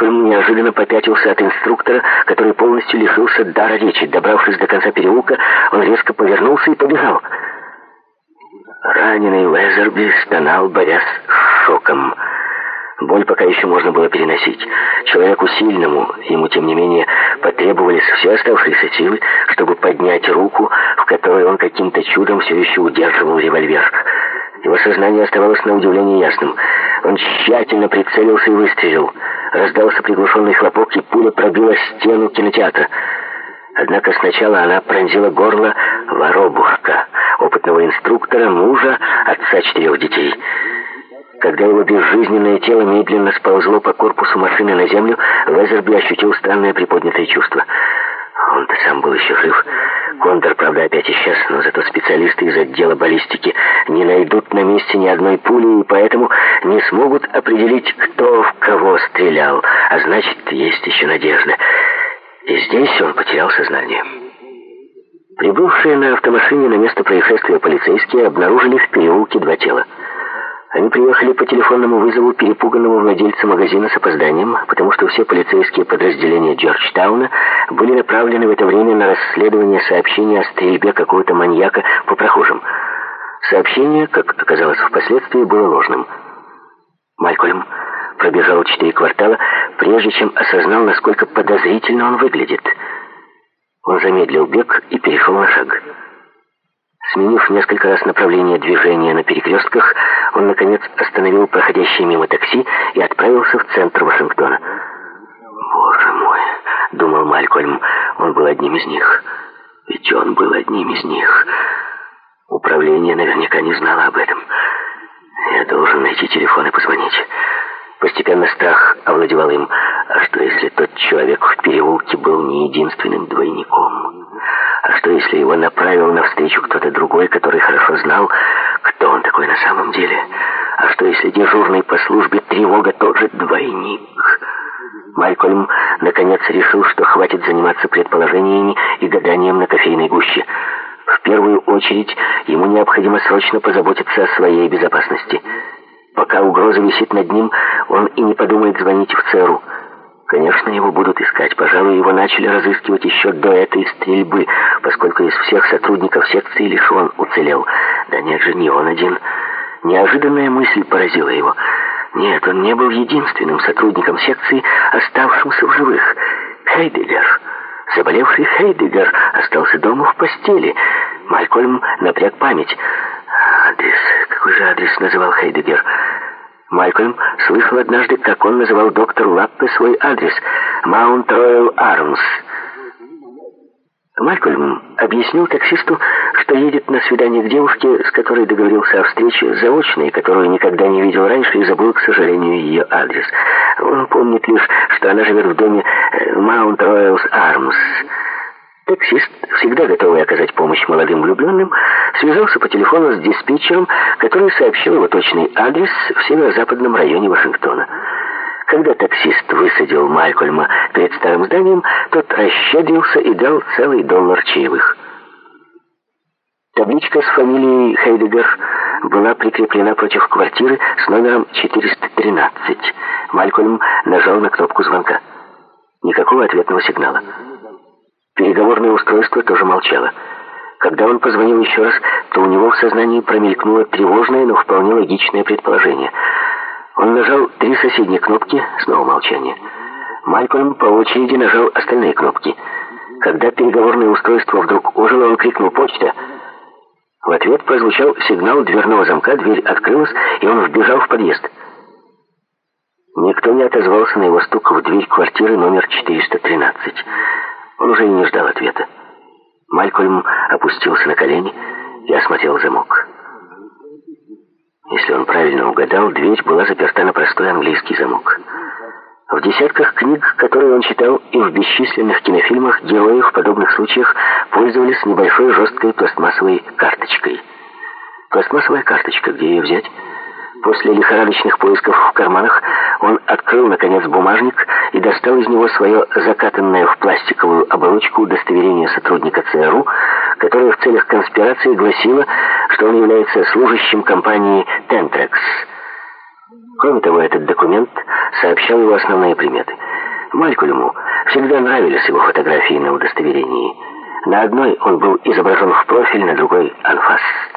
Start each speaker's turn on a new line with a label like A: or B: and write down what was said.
A: Малькольм неожиданно попятился от инструктора, который полностью лишился дара речи. Добравшись до конца переулка, он резко повернулся и побежал. Раненый Уэзерби стонал, борясь с шоком. Боль пока еще можно было переносить. Человеку сильному, ему, тем не менее, потребовались все оставшиеся силы, чтобы поднять руку, в которой он каким-то чудом все еще удерживал револьвер. Его сознание оставалось на удивление ясным. Он тщательно прицелился и выстрелил. Раздался приглушенный хлопок, и пуля пробила стену кинотеатра. Однако сначала она пронзила горло Воробушка, опытного инструктора, мужа, отца 4 детей. Когда его безжизненное тело медленно сползло по корпусу машины на землю, Уэзерби ощутил странное приподнятое чувство. Он-то сам был еще жив. Кондор, правда, опять исчез, но зато специалисты из отдела баллистики не найдут на месте ни одной пули, и поэтому не смогут определить, кто в кого стрелял. А значит, есть еще надежда. И здесь он потерял сознание. Прибывшие на автомашине на место происшествия полицейские обнаружили в переулке 2 тела. Они приехали по телефонному вызову перепуганного владельца магазина с опозданием, потому что все полицейские подразделения Джорджтауна были направлены в это время на расследование сообщения о стрельбе какого-то маньяка по прохожим. Сообщение, как оказалось впоследствии, было ложным. Малькольм пробежал 4 квартала, прежде чем осознал, насколько подозрительно он выглядит. Он замедлил бег и перешел на шаг. Сменив несколько раз направление движения на перекрестках, он, наконец, остановил проходящее мимо такси и отправился в центр Вашингтона. «Боже мой!» — думал Малькольм. «Он был одним из них. Ведь он был одним из них. Управление наверняка не знало об этом. Я должен найти телефон и позвонить». Постепенно страх овладевал им. А что, если тот человек в переулке был не единственным двойником? А что, если его направил навстречу кто-то другой, который хорошо знал, кто он такой на самом деле? А что, если дежурный по службе тревога тоже двойник? Малькольм наконец решил, что хватит заниматься предположениями и гаданием на кофейной гуще. В первую очередь ему необходимо срочно позаботиться о своей безопасности. Пока угроза висит над ним, он и не подумает звонить в ЦРУ. Конечно, его будут искать. Пожалуй, его начали разыскивать еще до этой стрельбы, поскольку из всех сотрудников секции лишь он уцелел. Да нет же, не он один. Неожиданная мысль поразила его. Нет, он не был единственным сотрудником секции, оставшимся в живых. Хейдеггер, заболевший Хейдеггер, остался дома в постели. Малькольм напряг память. Адрес. Какой же адрес называл Хейдеггер? Малькольм слышал однажды, как он называл доктору Лаппе свой адрес — Маунт Роял Армс. Малькольм объяснил таксисту, что едет на свидание к девушке, с которой договорился о встрече заочной, которую никогда не видел раньше и забыл, к сожалению, ее адрес. Он помнит лишь, что она живет в доме Маунт Роял Армс. Таксист, всегда готовый оказать помощь молодым влюбленным, связался по телефону с диспетчером, который сообщил его точный адрес в северо-западном районе Вашингтона. Когда таксист высадил Малькольма перед старым зданием, тот расщедрился и дал целый $1 чаевых. Табличка с фамилией Хейдеггер была прикреплена против квартиры с номером 413. Малькольм нажал на кнопку звонка. Никакого ответного сигнала. Переговорное устройство тоже молчало. Когда он позвонил еще раз, то у него в сознании промелькнуло тревожное, но вполне логичное предположение. Он нажал 3 соседние кнопки, снова молчание. Малькольм по очереди нажал остальные кнопки. Когда переговорное устройство вдруг ожило, он крикнул «Почта!». В ответ прозвучал сигнал дверного замка, дверь открылась, и он вбежал в подъезд. Никто не отозвался на его стук в дверь квартиры номер 413. Он уже и не ждал ответа. Малькольм опустился на колени и осмотрел замок. Если он правильно угадал, дверь была заперта на простой английский замок. В десятках книг, которые он читал, и в бесчисленных кинофильмах герои в подобных случаях пользовались небольшой жесткой пластмассовой карточкой. Пластмассовая карточка, где ее взять? После лихорадочных поисков в карманах он открыл, наконец, бумажник и достал из него свое закатанное в пластиковую оболочку удостоверение сотрудника ЦРУ, которое в целях конспирации гласило, что он является служащим компании «Тентрекс». Кроме того, этот документ сообщал его основные приметы. Малькольму всегда нравились его фотографии на удостоверении. На одной он был изображен в профиль, на другой — анфас.